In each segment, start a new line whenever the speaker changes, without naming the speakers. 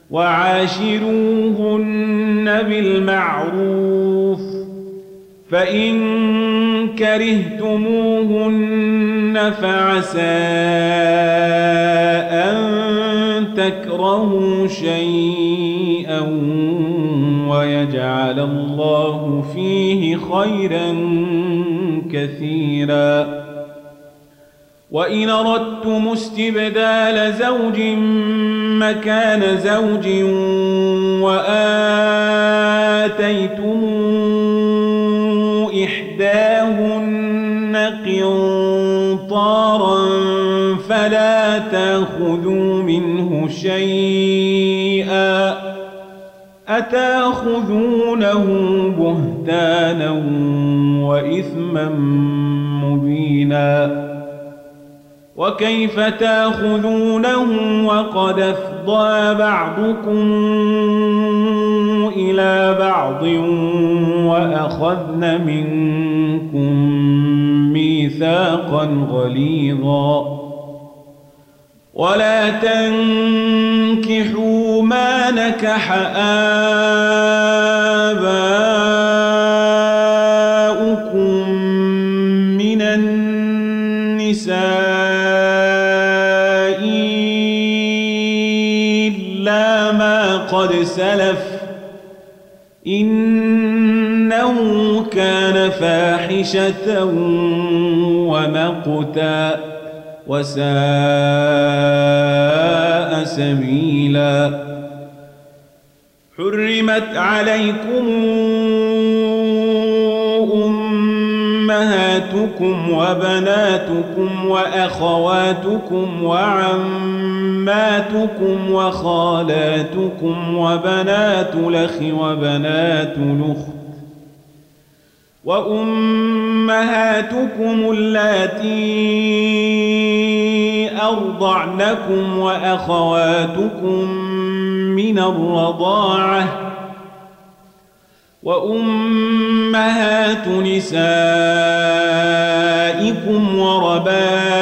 وعاشروهن بالمعروف فإن كرهتموهن فعسى أن تكرهوا شيئا ويجعل الله فيه خيرا كثيرا وإن أردتم استبدال زوج مكان زوج وآتيتم إحداهن قنطارا فلا تأخذوا منه شيئا أتأخذونه بهتانا وإثما مبينا وكيف تأخذونه وقد أفضى بعضكم إلى بعض وأخذن منكم ميثاقا غليظا ولا تنكحوا ما نكح آباؤكم من النساء إلا ما قد سلف إنه كان فاحشة ومقتا وساء سبيلا حرمت عليكم أمهاتكم وبناتكم وأخواتكم وعماتكم وخالاتكم وبنات الأخ وبنات الأخت وأمهاتكم اللاتي أرضعنكم وأخواتكم من الرضاعة وأمهات نسائكم وربائبكم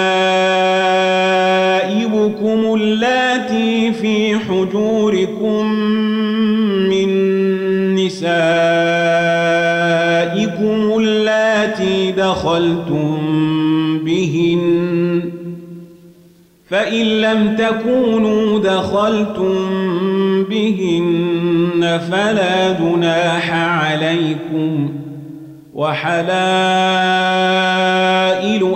اللاتي في حجوركم من نسائكم اللاتي دخلتم بهن فإن لم تكونوا دخلتم بهن فلا جناح عليكم وحلائل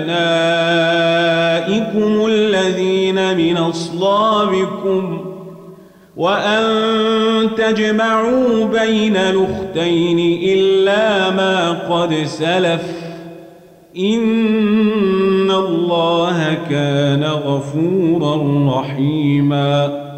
أبنائكم الذين من أصلابكم وأن تجمعوا بين الأختين إلا ما قد سلف إن الله كان غفورا رحيما